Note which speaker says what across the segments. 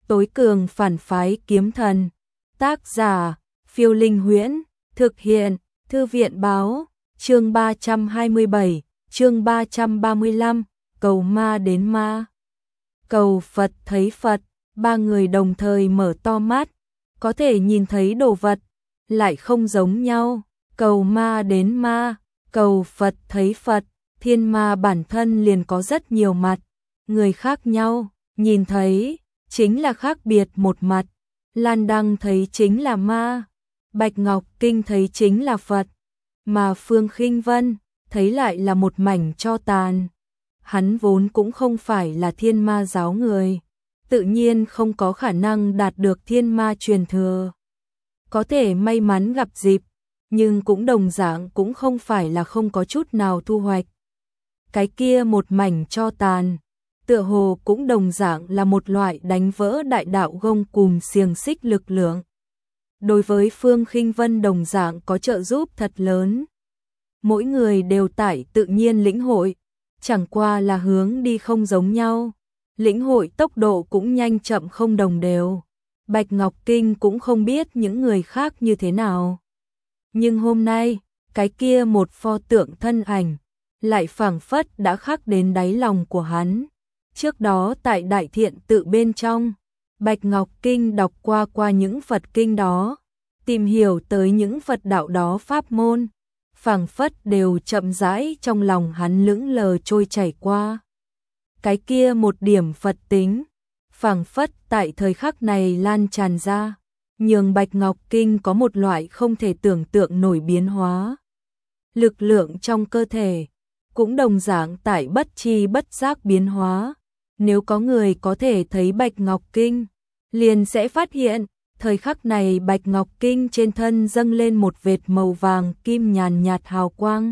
Speaker 1: tối cường phản phái kiếm thần. Tác giả, Phiêu Linh Huyễn, thực hiện, Thư viện Báo, chương 327, chương 335, cầu ma đến ma. Cầu Phật thấy Phật, ba người đồng thời mở to mắt, có thể nhìn thấy đồ vật, lại không giống nhau. Cầu ma đến ma, cầu Phật thấy Phật, thiên ma bản thân liền có rất nhiều mặt, người khác nhau, nhìn thấy chính là khác biệt một mặt. Lan Đăng thấy chính là ma, Bạch Ngọc Kinh thấy chính là Phật, mà Phương Khinh Vân thấy lại là một mảnh tro tàn. Hắn vốn cũng không phải là thiên ma giáo người, tự nhiên không có khả năng đạt được thiên ma truyền thừa. Có thể may mắn gặp dịp, nhưng cũng đồng dạng cũng không phải là không có chút nào thu hoạch. Cái kia một mảnh tro tàn, tựa hồ cũng đồng dạng là một loại đánh vỡ đại đạo gông cùm xiềng xích lực lượng. Đối với Phương Khinh Vân đồng dạng có trợ giúp thật lớn. Mỗi người đều tại tự nhiên lĩnh hội, chẳng qua là hướng đi không giống nhau. Lĩnh hội tốc độ cũng nhanh chậm không đồng đều. Bạch Ngọc Kinh cũng không biết những người khác như thế nào. Nhưng hôm nay, cái kia một pho tượng thân ảnh, lại phảng phất đã khắc đến đáy lòng của hắn. Trước đó tại Đại Thiện Tự bên trong, Bạch Ngọc Kinh đọc qua những Phật kinh đó, tìm hiểu tới những Phật đạo đó pháp môn, phảng phất đều chậm rãi trong lòng hắn lững lờ trôi chảy qua. Cái kia một điểm Phật tính, phảng phất tại thời khắc này lan tràn ra, nhường Bạch Ngọc Kinh có một loại không thể tưởng tượng nổi biến hóa. Lực lượng trong cơ thể cũng đồng dạng tại bất chi bất giác biến hóa. Nếu có người có thể thấy Bạch Ngọc Kinh, liền sẽ phát hiện, thời khắc này Bạch Ngọc Kinh trên thân dâng lên một vệt màu vàng kim nhàn nhạt hào quang.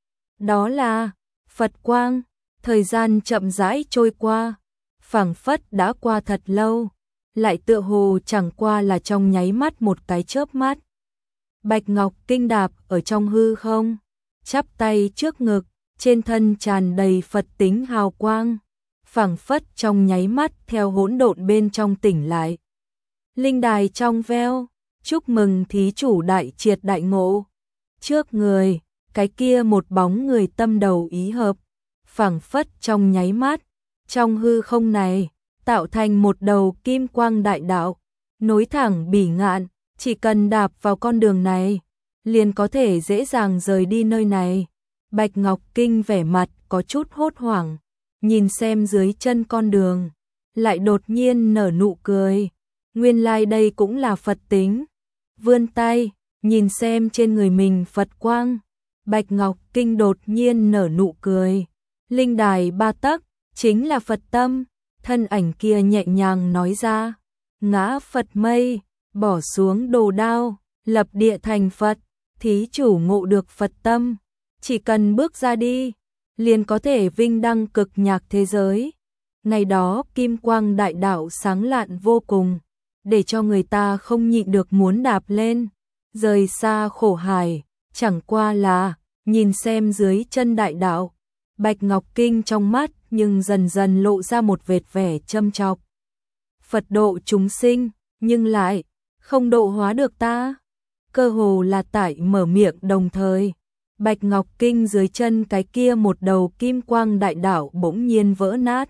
Speaker 1: Đó là Phật quang. Thời gian chậm rãi trôi qua, phảng phất đã qua thật lâu, lại tựa hồ chẳng qua là trong nháy mắt một cái chớp mắt. Bạch Ngọc Kinh đạp ở trong hư không, chắp tay trước ngực, trên thân tràn đầy Phật tính hào quang, phảng phất trong nháy mắt theo hỗn độn bên trong tỉnh lại. Linh đài trong veo, chúc mừng thí chủ đại triệt đại ngộ. Trước người, cái kia một bóng người tâm đầu ý hợp, phảng phất trong nháy mắt, trong hư không này, tạo thành một đầu kim quang đại đạo, nối thẳng bỉ ngạn, chỉ cần đạp vào con đường này, liền có thể dễ dàng rời đi nơi này. Bạch Ngọc Kinh vẻ mặt có chút hốt hoảng, nhìn xem dưới chân con đường, lại đột nhiên nở nụ cười. Nguyên lai đây cũng là Phật tính. Vươn tay, nhìn xem trên người mình Phật quang, Bạch Ngọc Kinh đột nhiên nở nụ cười. Linh đài 3 tấc, chính là Phật tâm. Thân ảnh kia nhẹ nhàng nói ra, ngã Phật mây, bỏ xuống đồ đao, lập địa thành Phật, thí chủ ngộ được Phật tâm, chỉ cần bước ra đi, liền có thể vinh đăng cực nhạc thế giới. Ngày đó kim quang đại đạo sáng lạn vô cùng, để cho người ta không nhịn được muốn đạp lên, rời xa khổ hải, chẳng qua là nhìn xem dưới chân đại đạo. Bạch Ngọc Kinh trong mắt nhưng dần dần lộ ra một vệt vẻ châm chọc. Phật độ chúng sinh, nhưng lại không độ hóa được ta. Cơ hồ là tại mở miệng đồng thời, Bạch Ngọc Kinh dưới chân cái kia một đầu kim quang đại đạo bỗng nhiên vỡ nát.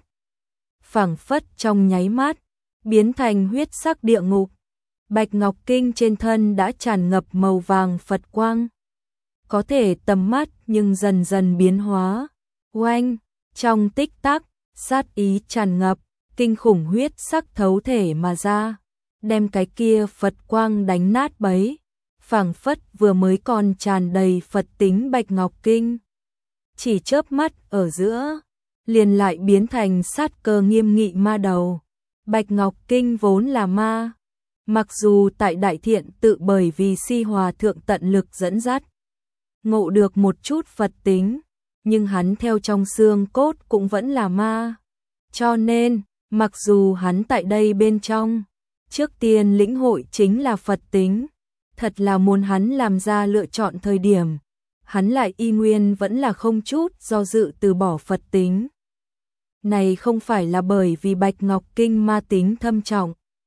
Speaker 1: Phảng phất trong nháy mắt, biến thành huyết sắc địa ngục. Bạch Ngọc Kinh trên thân đã tràn ngập màu vàng Phật quang. Có thể tầm mắt nhưng dần dần biến hóa. Oanh, trong tích tắc, sát ý tràn ngập, kinh khủng huyết sắc thấu thể mà ra, đem cái kia Phật quang đánh nát bấy, phảng phất vừa mới còn tràn đầy Phật tính Bạch Ngọc Kinh. Chỉ chớp mắt ở giữa, liền lại biến thành sát cơ nghiêm nghị ma đầu. Bạch Ngọc Kinh vốn là ma, mặc dù tại Đại Thiện Tự bởi vì Si Hòa Thượng tận lực dẫn dắt, ngộ được một chút Phật tính, nhưng hắn theo trong xương cốt cũng vẫn là ma. Cho nên, mặc dù hắn tại đây bên trong, trước tiên lĩnh hội chính là Phật tính, thật là muốn hắn làm ra lựa chọn thời điểm, hắn lại y nguyên vẫn là không chút do dự từ bỏ Phật tính. Này không phải là bởi vì Bạch Ngọc Kinh ma tính thâm trọng,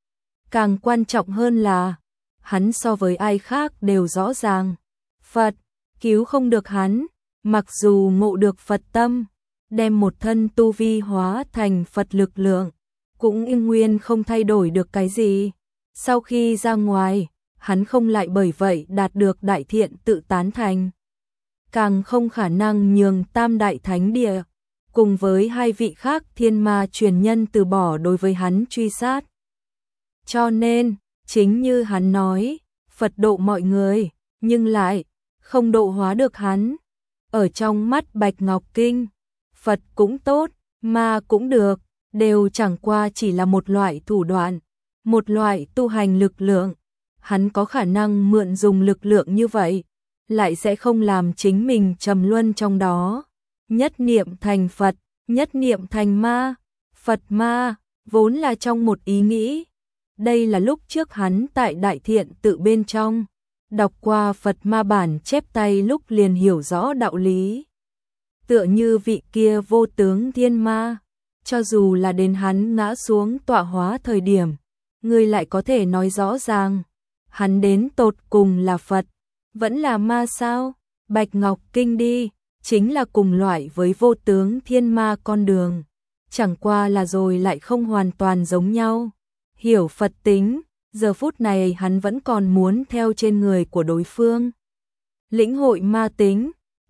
Speaker 1: Càng quan trọng hơn là, hắn so với ai khác đều rõ ràng. Phật, cứu không được hắn, mặc dù ngộ được Phật tâm, đem một thân tu vi hóa thành Phật lực lượng, cũng yên nguyên không thay đổi được cái gì. Sau khi ra ngoài, hắn không lại bởi vậy đạt được đại thiện tự tán thành. Càng không khả năng nhường Tam Đại Thánh Địa, cùng với hai vị khác thiên ma truyền nhân từ bỏ đối với hắn truy sát. Cho nên, chính như hắn nói, Phật độ mọi người, nhưng lại không độ hóa được hắn. Ở trong mắt Bạch Ngọc Kinh, Phật cũng tốt, ma cũng được, đều chẳng qua chỉ là một loại thủ đoạn, một loại tu hành lực lượng. Hắn có khả năng mượn dùng lực lượng như vậy, lại sẽ không làm chính mình trầm luân trong đó. Nhất niệm thành Phật, nhất niệm thành ma, Phật ma, vốn là trong một ý nghĩ. Đây là lúc trước hắn tại Đại Thiện Tự bên trong, đọc qua Phật ma bản chép tay lúc liền hiểu rõ đạo lý. Tựa như vị kia vô tướng thiên ma, cho dù là đến hắn ngã xuống tọa hóa thời điểm, người lại có thể nói rõ ràng, hắn đến tột cùng là Phật, vẫn là ma sao? Bạch Ngọc Kinh đi, chính là cùng loại với vô tướng thiên ma con đường, chẳng qua là rồi lại không hoàn toàn giống nhau. Hiểu Phật tính, giờ phút này hắn vẫn còn muốn theo trên người của đối phương. Lĩnh hội ma tính,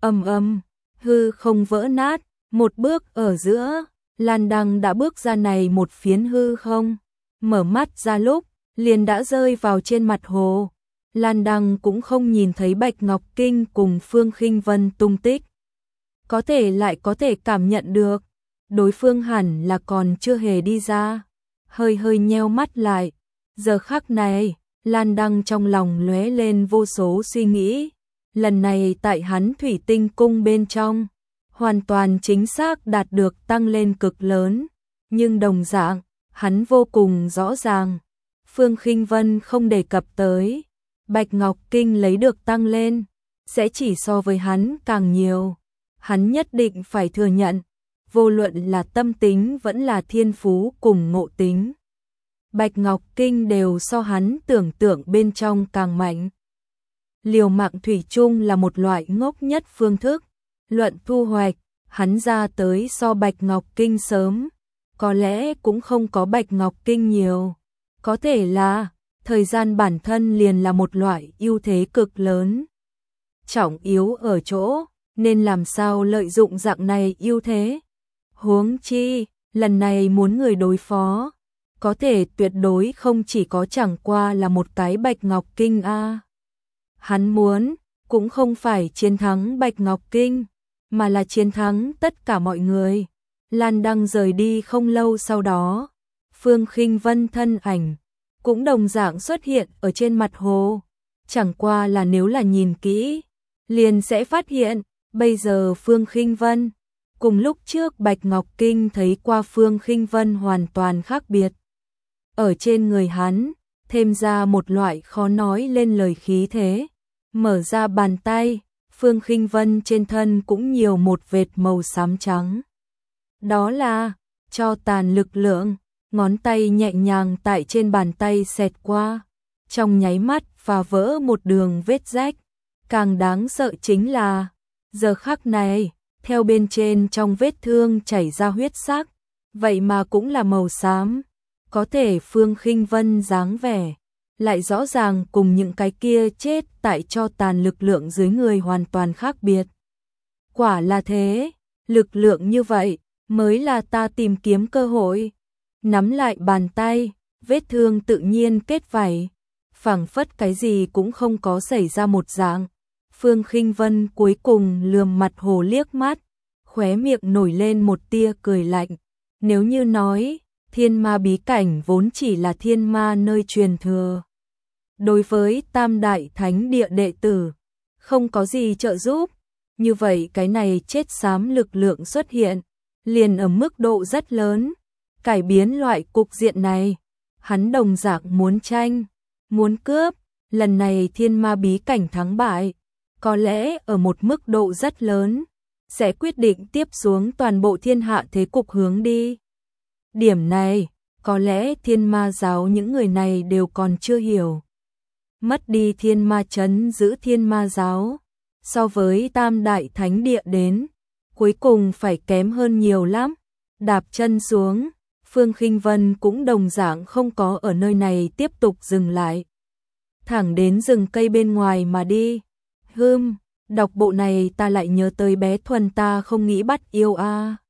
Speaker 1: hư không vỡ nát, một bước ở giữa, Lan Đăng đã bước ra này một phiến hư không, mở mắt ra lúc, liền đã rơi vào trên mặt hồ. Lan Đăng cũng không nhìn thấy Bạch Ngọc Kinh cùng Phương Khinh Vân tung tích. Có thể lại có thể cảm nhận được, đối phương hẳn là còn chưa hề đi ra. Hơi hơi nheo mắt lại, giờ khắc này, Lan Đăng trong lòng lóe lên vô số suy nghĩ. Lần này tại hắn Thủy Tinh Cung bên trong, hoàn toàn chính xác đạt được tăng lên cực lớn, nhưng đồng dạng, hắn vô cùng rõ ràng. Phương Khinh Vân không đề cập tới, Bạch Ngọc Kinh lấy được tăng lên, sẽ chỉ so với hắn càng nhiều. Hắn nhất định phải thừa nhận, vô luận là tâm tính vẫn là thiên phú cùng ngộ tính, Bạch Ngọc Kinh đều so hắn tưởng tượng bên trong càng mạnh. Liều mạng thủy chung là một loại ngốc nhất phương thức, luận thu hoạch, hắn ra tới so Bạch Ngọc Kinh sớm, có lẽ cũng không có Bạch Ngọc Kinh nhiều, có thể là thời gian bản thân liền là một loại ưu thế cực lớn. Trọng yếu ở chỗ, nên làm sao lợi dụng dạng này ưu thế. Huống chi, lần này muốn người đối phó, có thể tuyệt đối không chỉ có chẳng qua là một cái Bạch Ngọc Kinh a. Hắn muốn, cũng không phải chiến thắng Bạch Ngọc Kinh, mà là chiến thắng tất cả mọi người. Lan Đăng rời đi không lâu sau đó, Phương Khinh Vân thân ảnh cũng đồng dạng xuất hiện ở trên mặt hồ. Chẳng qua là nếu là nhìn kỹ, liền sẽ phát hiện, bây giờ Phương Khinh Vân cùng lúc trước Bạch Ngọc Kinh thấy qua Phương Khinh Vân hoàn toàn khác biệt. Ở trên người hắn, thêm ra một loại khó nói lên lời khí thế. Mở ra bàn tay, Phương Khinh Vân trên thân cũng nhiều một vệt màu xám trắng. Đó là cho tàn lực lượng, ngón tay nhẹ nhàng tại trên bàn tay xẹt qua, trong nháy mắt phá vỡ một đường vết rách. Càng đáng sợ chính là, giờ khắc này, theo bên trên trong vết thương chảy ra huyết sắc, vậy mà cũng là màu xám. Có thể Phương Khinh Vân dáng vẻ, lại rõ ràng cùng những cái kia chết tại cho tàn lực lượng dưới người hoàn toàn khác biệt. Quả là thế, lực lượng như vậy mới là ta tìm kiếm cơ hội. Nắm lại bàn tay, vết thương tự nhiên kết vảy, phảng phất cái gì cũng không có xảy ra một dạng. Phương Khinh Vân cuối cùng lườm mặt hồ liếc mắt, khóe miệng nổi lên một tia cười lạnh. Nếu như nói, thiên ma bí cảnh vốn chỉ là thiên ma nơi truyền thừa, đối với Tam Đại Thánh Địa đệ tử, không có gì trợ giúp, như vậy cái này chết xám lực lượng xuất hiện, liền ở mức độ rất lớn, cải biến loại cục diện này. Hắn đồng dạng muốn tranh, muốn cướp, lần này thiên ma bí cảnh thắng bại, có lẽ ở một mức độ rất lớn, sẽ quyết định tiếp xuống toàn bộ thiên hạ thế cục hướng đi. Điểm này, có lẽ Thiên Ma giáo những người này đều còn chưa hiểu. Mất đi Thiên Ma trấn giữ Thiên Ma giáo, so với Tam Đại Thánh Địa đến, cuối cùng phải kém hơn nhiều lắm. Đạp chân xuống, Phương Khinh Vân cũng đồng dạng không có ở nơi này tiếp tục dừng lại. Thẳng đến rừng cây bên ngoài mà đi. Đọc bộ này ta lại nhớ tới bé Thuần ta không nghĩ bắt yêu a.